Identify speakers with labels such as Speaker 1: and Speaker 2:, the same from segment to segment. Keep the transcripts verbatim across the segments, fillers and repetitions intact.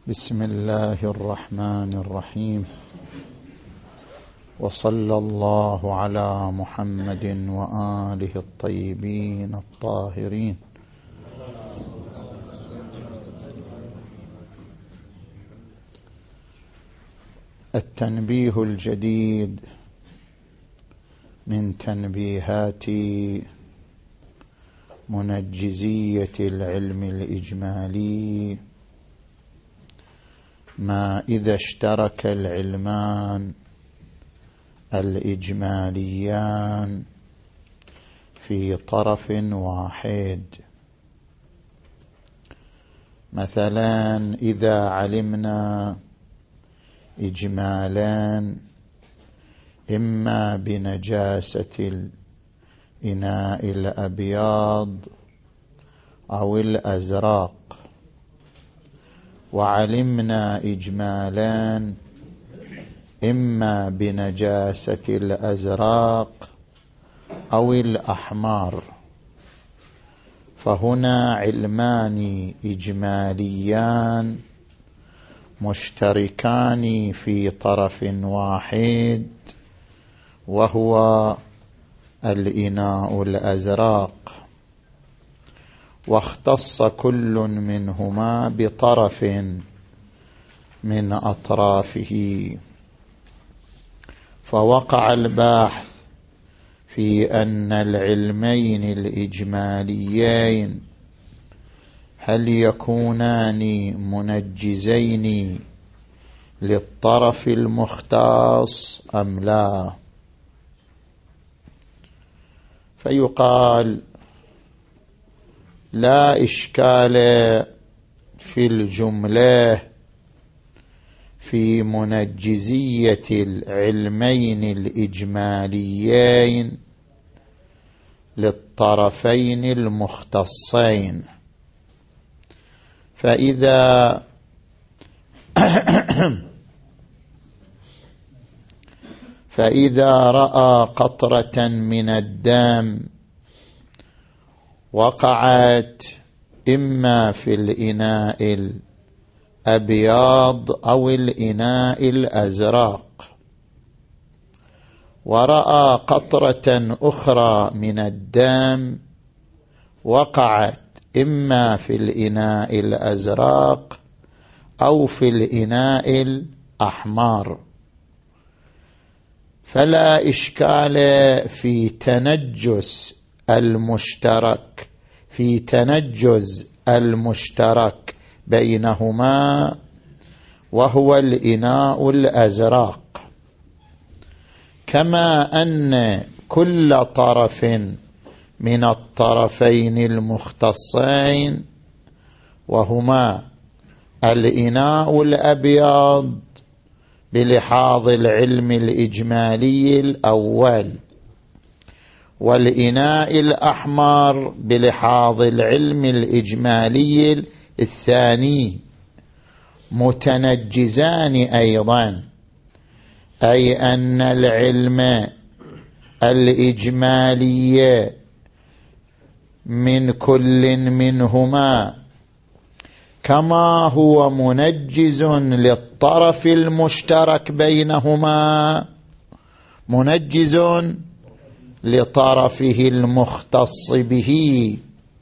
Speaker 1: بسم الله الرحمن الرحيم، وصلى الله على محمد وآله الطيبين الطاهرين. التنبيه الجديد من تنبيهات منجزية العلم الإجمالي: ما إذا اشترك العلمان الإجماليان في طرف واحد. مثلا إذا علمنا إجمالا إما بنجاسة الإناء الأبيض أو الأزرق، وعلمنا إجمالا إما بنجاسة الأزرق أو الأحمر، فهنا علمان إجماليان مشتركان في طرف واحد، وهو الإناء الأزرق، واختص كل منهما بطرف من أطرافه، فوقع البحث في أن العلمين الإجماليين هل يكونان منجزين للطرف المختص أم لا. فيقال: لا إشكال في الجملة في منجزية العلمين الإجماليين للطرفين المختصين. فإذا فإذا رأى قطرة من الدم وقعت إما في الإناء الأبيض أو الإناء الأزرق، ورأى قطرة أخرى من الدم وقعت إما في الإناء الأزرق أو في الإناء الأحمر، فلا إشكال في تنجس المشترك في تنجز المشترك بينهما، وهو الإناء الأزرق، كما أن كل طرف من الطرفين المختصين وهما الإناء الأبيض بلحاظ العلم الإجمالي الأول، والإناء الأحمر بلحاظ العلم الإجمالي الثاني متنجزان أيضا، أي أن العلم الإجمالي من كل منهما كما هو منجز للطرف المشترك بينهما منجز لطرفه المختص به.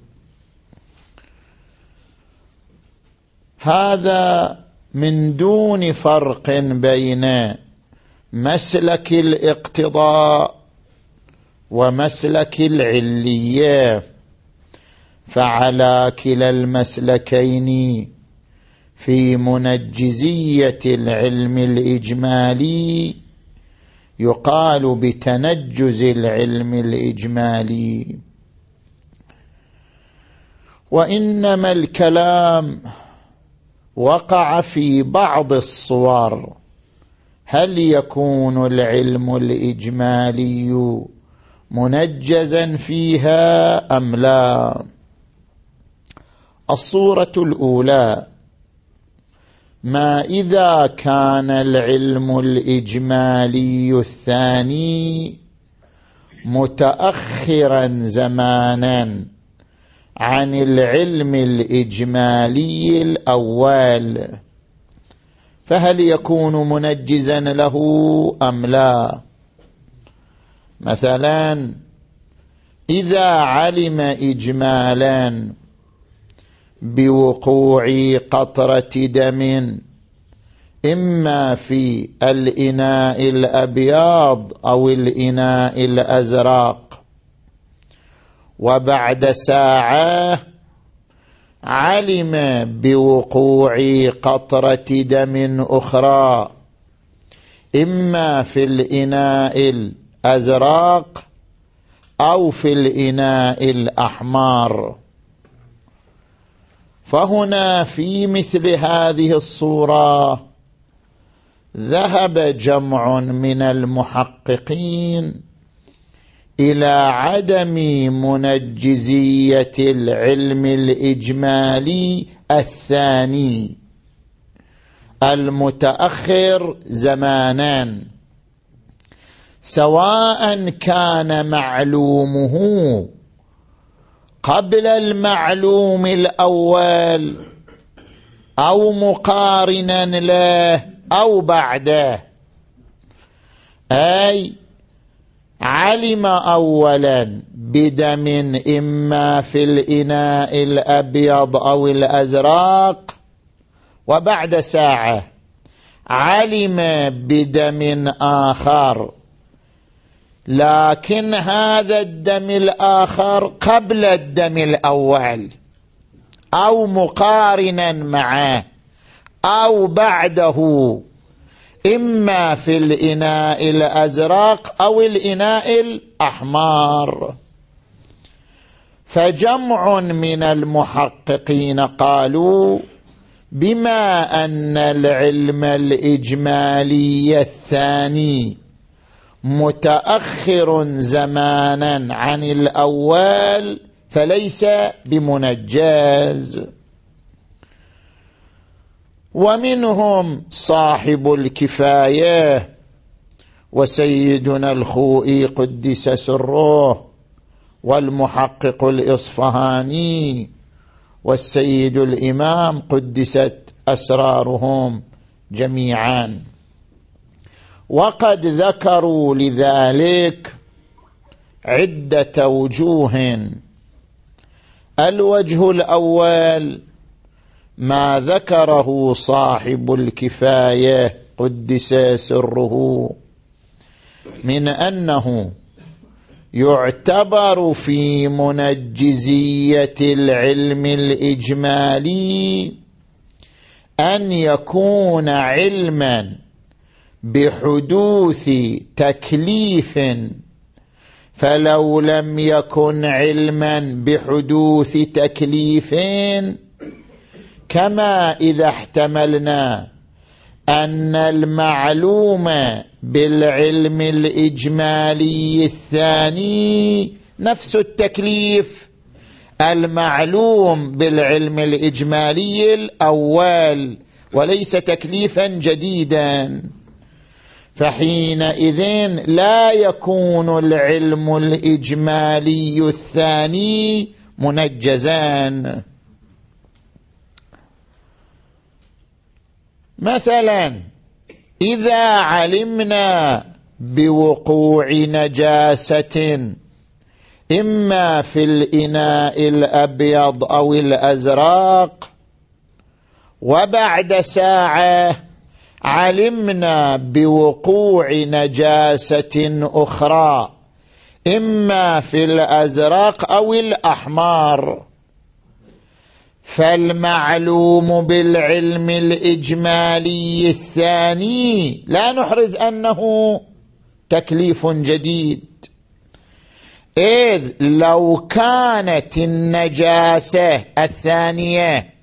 Speaker 1: هذا من دون فرق بين مسلك الاقتضاء ومسلك العلية، فعلى كلا المسلكين في منجزية العلم الإجمالي يقال بتنجز العلم الإجمالي. وإنما الكلام وقع في بعض الصور: هل يكون العلم الإجمالي منجزا فيها أم لا؟ الصورة الأولى: ما إذا كان العلم الإجمالي الثاني متأخرا زمانا عن العلم الإجمالي الأول، فهل يكون منجزا له أم لا؟ مثلا إذا علم إجمالا بوقوع قطرة دم إما في الإناء الأبيض أو الإناء الأزرق، وبعد ساعة علم بوقوع قطرة دم أخرى إما في الإناء الأزرق أو في الإناء الأحمر، فهنا في مثل هذه الصورة ذهب جمع من المحققين إلى عدم منجزية العلم الإجمالي الثاني المتأخر زمانا، سواء كان معلومه قبل المعلوم الأول أو مقارنا له أو بعده. أي علم أولا بدم إما في الإناء الأبيض أو الأزرق، وبعد ساعة علم بدم آخر، لكن هذا الدم الآخر قبل الدم الأول أو مقارنا معه أو بعده، إما في الإناء الأزرق أو الإناء الأحمر. فجمع من المحققين قالوا بما أن العلم الإجمالي الثاني متأخر زمانا عن الأول فليس بمنجز. ومنهم صاحب الكفاية وسيدنا الخوئي قدس سره، والمحقق الإصفهاني، والسيد الإمام قدست أسرارهم جميعا، وقد ذكروا لذلك عدة وجوه. الوجه الأول ما ذكره صاحب الكفاية قدس سره من أنه يعتبر في منجزية العلم الإجمالي أن يكون علما بحدوث تكليف، فلو لم يكن علما بحدوث تكليف كما إذا احتملنا أن المعلوم بالعلم الإجمالي الثاني نفس التكليف المعلوم بالعلم الإجمالي الأول وليس تكليفا جديدا، فحينئذ لا يكون العلم الإجمالي الثاني منجزان. مثلا إذا علمنا بوقوع نجاسة إما في الإناء الأبيض أو الأزرق، وبعد ساعة علمنا بوقوع نجاسة أخرى إما في الأزرق أو الأحمر، فالمعلوم بالعلم الإجمالي الثاني لا نحرز أنه تكليف جديد، إذ لو كانت النجاسة الثانية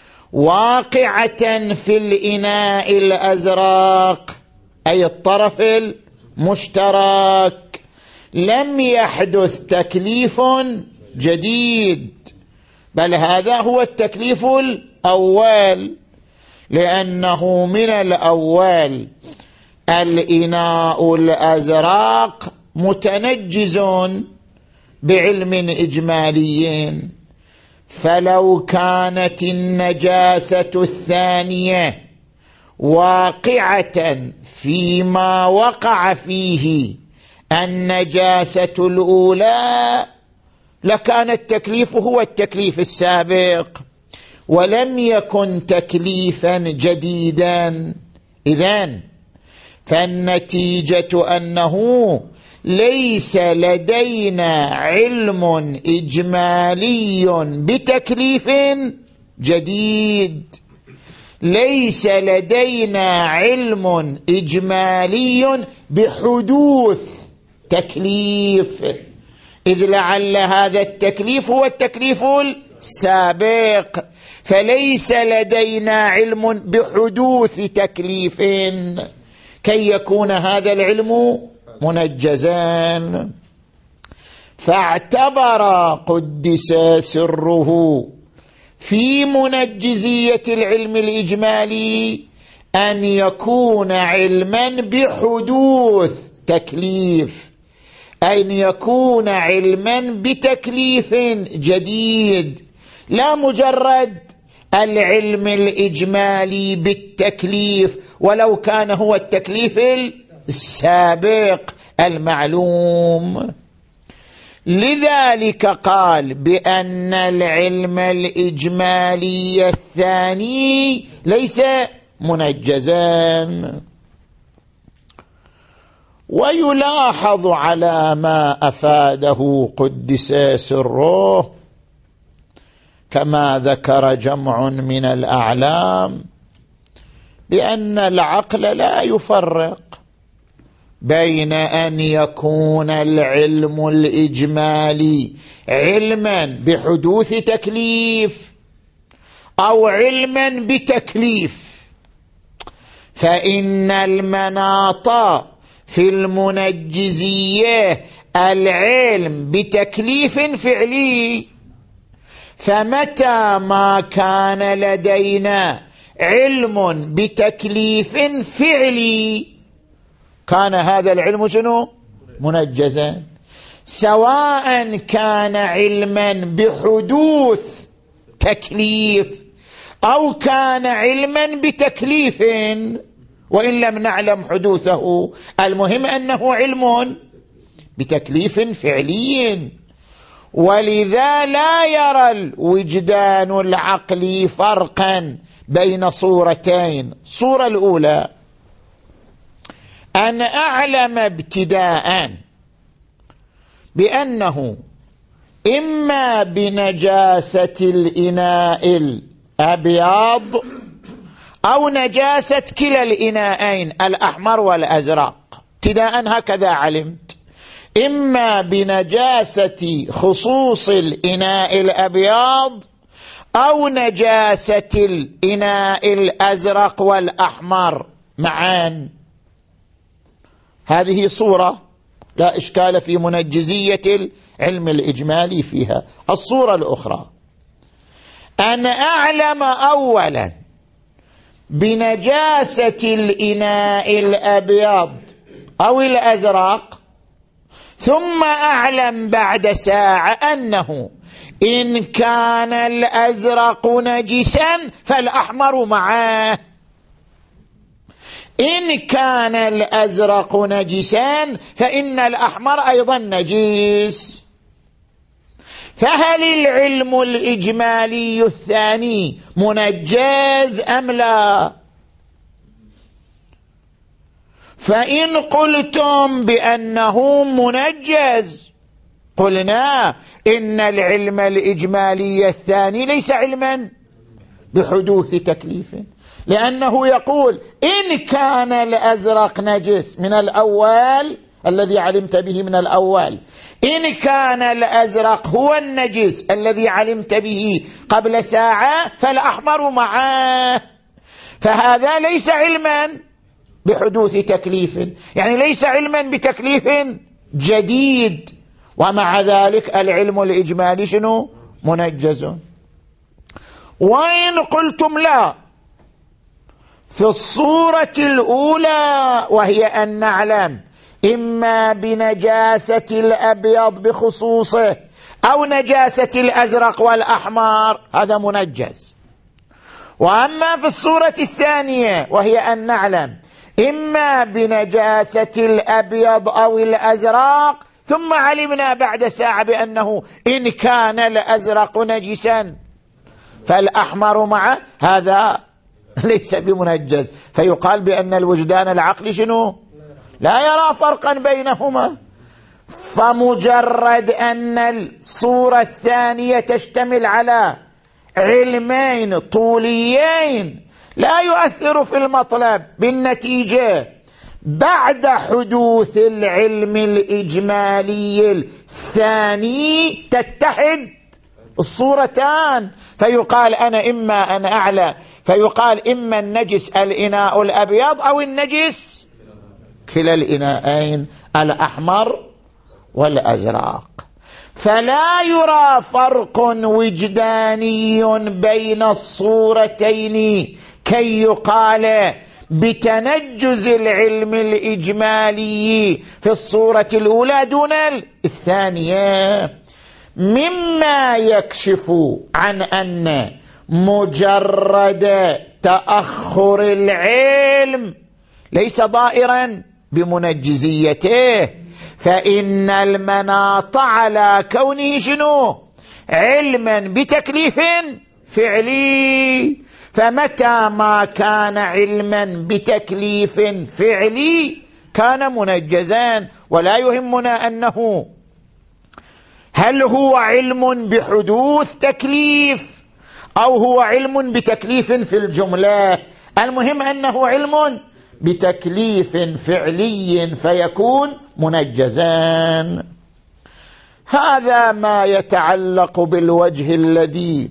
Speaker 1: واقعة في الإناء الأزرق أي الطرف المشترك لم يحدث تكليف جديد، بل هذا هو التكليف الأول، لأنه من الأول الإناء الأزرق متنجز بعلم إجمالي، فلو كانت النجاسة الثانية واقعة فيما وقع فيه النجاسة الأولى لكان التكليف هو التكليف السابق ولم يكن تكليفا جديدا. إذن فالنتيجة أنه ليس لدينا علم إجمالي بتكليف جديد، ليس لدينا علم إجمالي بحدوث تكليف، إذ لعل هذا التكليف هو التكليف السابق، فليس لدينا علم بحدوث تكليف كي يكون هذا العلم منجزا. فاعتبر قدس سره في منجزية العلم الإجمالي أن يكون علما بحدوث تكليف، أن يكون علما بتكليف جديد، لا مجرد العلم الإجمالي بالتكليف ولو كان هو التكليف السابق المعلوم. لذلك قال بأن العلم الإجمالي الثاني ليس منجزا. ويلاحظ على ما أفاده قدس سره كما ذكر جمع من الأعلام بأن العقل لا يفرق بين أن يكون العلم الإجمالي علما بحدوث تكليف أو علما بتكليف، فإن المناط في المنجزية العلم بتكليف فعلي، فمتى ما كان لدينا علم بتكليف فعلي كان هذا العلم شنو؟ منجزا، سواء كان علما بحدوث تكليف أو كان علما بتكليف وإن لم نعلم حدوثه، المهم أنه علم بتكليف فعلي. ولذا لا يرى الوجدان العقلي فرقا بين صورتين. الصورة الأولى أن أعلم ابتداء بأنه إما بنجاسة الإناء الأبيض أو نجاسة كلا الإناءين الأحمر والأزرق، ابتداء هكذا علمت، إما بنجاسة خصوص الإناء الأبيض أو نجاسة الإناء الأزرق والأحمر معا. هذه صورة لا إشكال في منجزية العلم الإجمالي فيها. الصورة الأخرى أن أعلم أولا بنجاسة الإناء الأبيض أو الأزرق، ثم أعلم بعد ساعة أنه إن كان الأزرق نجسا فالأحمر معه، إن كان الأزرق نجسا فإن الأحمر أيضا نجس. فهل العلم الإجمالي الثاني منجز أم لا؟ فإن قلتم بأنه منجز قلنا إن العلم الإجمالي الثاني ليس علما بحدوث تكليف، لأنه يقول إن كان الأزرق نجس من الأول الذي علمت به من الأول، إن كان الأزرق هو النجس الذي علمت به قبل ساعة فالأحمر معه، فهذا ليس علما بحدوث تكليف، يعني ليس علما بتكليف جديد، ومع ذلك العلم الإجمالي شنو؟ منجز. وإن قلتم لا، في الصورة الأولى وهي أن نعلم إما بنجاسة الأبيض بخصوصه أو نجاسة الأزرق والأحمر، هذا منجز. وأما في الصورة الثانية وهي أن نعلم إما بنجاسة الأبيض أو الأزرق، ثم علمنا بعد ساعة بأنه إن كان الأزرق نجسا فالأحمر معه هذا ليس بمنجز، فيقال بأن الوجدان العقلي شنو؟ لا يرى فرقا بينهما. فمجرد أن الصورة الثانية تشتمل على علمين طوليين لا يؤثر في المطلب، بالنتيجة بعد حدوث العلم الإجمالي الثاني تتحد الصورتان، فيقال أنا إما أن أعلى، فيقال إما النجس الإناء الأبيض أو النجس كلا الإناءين الأحمر والأزرق. فلا يرى فرق وجداني بين الصورتين كي يقال بتنجز العلم الإجمالي في الصورة الأولى دون الثانية، مما يكشف عن أن مجرد تأخر العلم ليس ضائرا بمنجزيته، فإن المناط على كونه شنو؟ علما بتكليف فعلي، فمتى ما كان علما بتكليف فعلي كان منجزا. ولا يهمنا أنه هل هو علم بحدوث تكليف أو هو علم بتكليف في الجملة، المهم أنه علم بتكليف فعلي فيكون منجزا. هذا ما يتعلق بالوجه الذي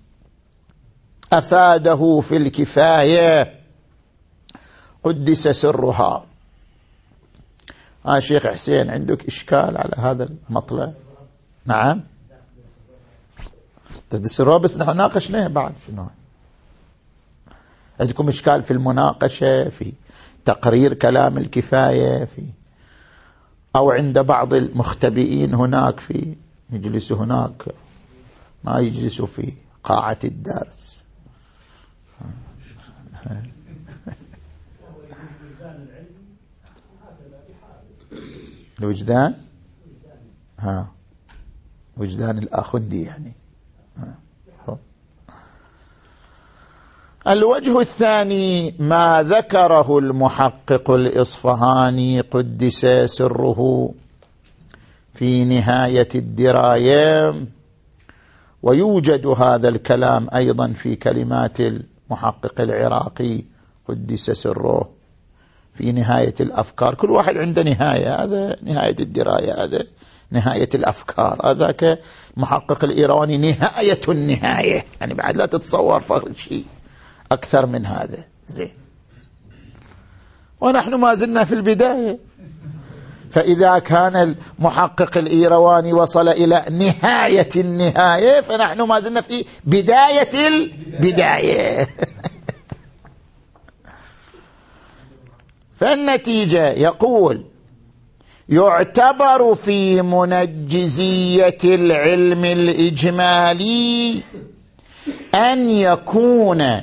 Speaker 1: أفاده في الكفاية قدس سرها. آه شيخ حسين عندك إشكال على هذا المطلب؟ نعم قدس سرها، بس نحن ناقشناه بعد. شنو عندكم إشكال في المناقشة، في تقرير كلام الكفاية، في أو عند بعض المختبئين هناك في يجلس هناك ما يجلس في قاعة الدرس؟ الوجدان ها وجدان الآخندي يعني. ها. الوجه الثاني ما ذكره المحقق الإصفهاني قدس سره في نهاية الدراية، ويوجد هذا الكلام أيضا في كلمات المحقق العراقي قدس سره في نهاية الأفكار. كل واحد عنده نهاية، هذا نهاية الدراية، هذا نهاية الأفكار، هذاك محقق الإيراني نهاية النهاية، يعني بعد لا تتصور فرق شيء أكثر من هذا. زين، ونحن ما زلنا في البداية، فإذا كان المحقق الإيرواني وصل إلى نهاية النهاية فنحن ما زلنا في بداية البداية. فالنتيجة يقول يعتبر في منجزية العلم الإجمالي أن يكون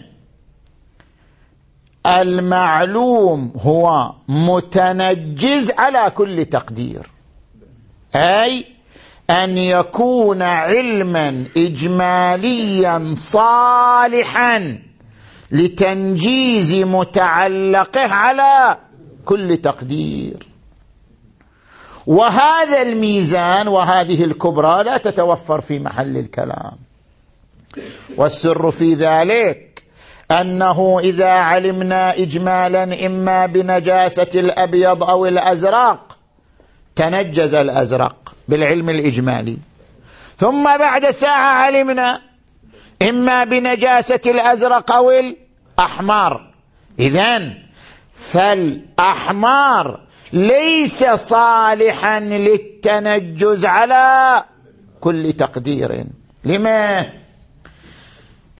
Speaker 1: المعلوم هو متنجز على كل تقدير، أي أن يكون علما إجماليا صالحا لتنجيز متعلقه على كل تقدير. وهذا الميزان وهذه الكبرى لا تتوفر في محل الكلام، والسر في ذلك أنه إذا علمنا إجمالا إما بنجاسة الأبيض أو الأزرق تنجز الأزرق بالعلم الإجمالي، ثم بعد ساعة علمنا إما بنجاسة الأزرق أو الأحمر، إذن فالأحمر ليس صالحا للتنجز على كل تقدير. لما؟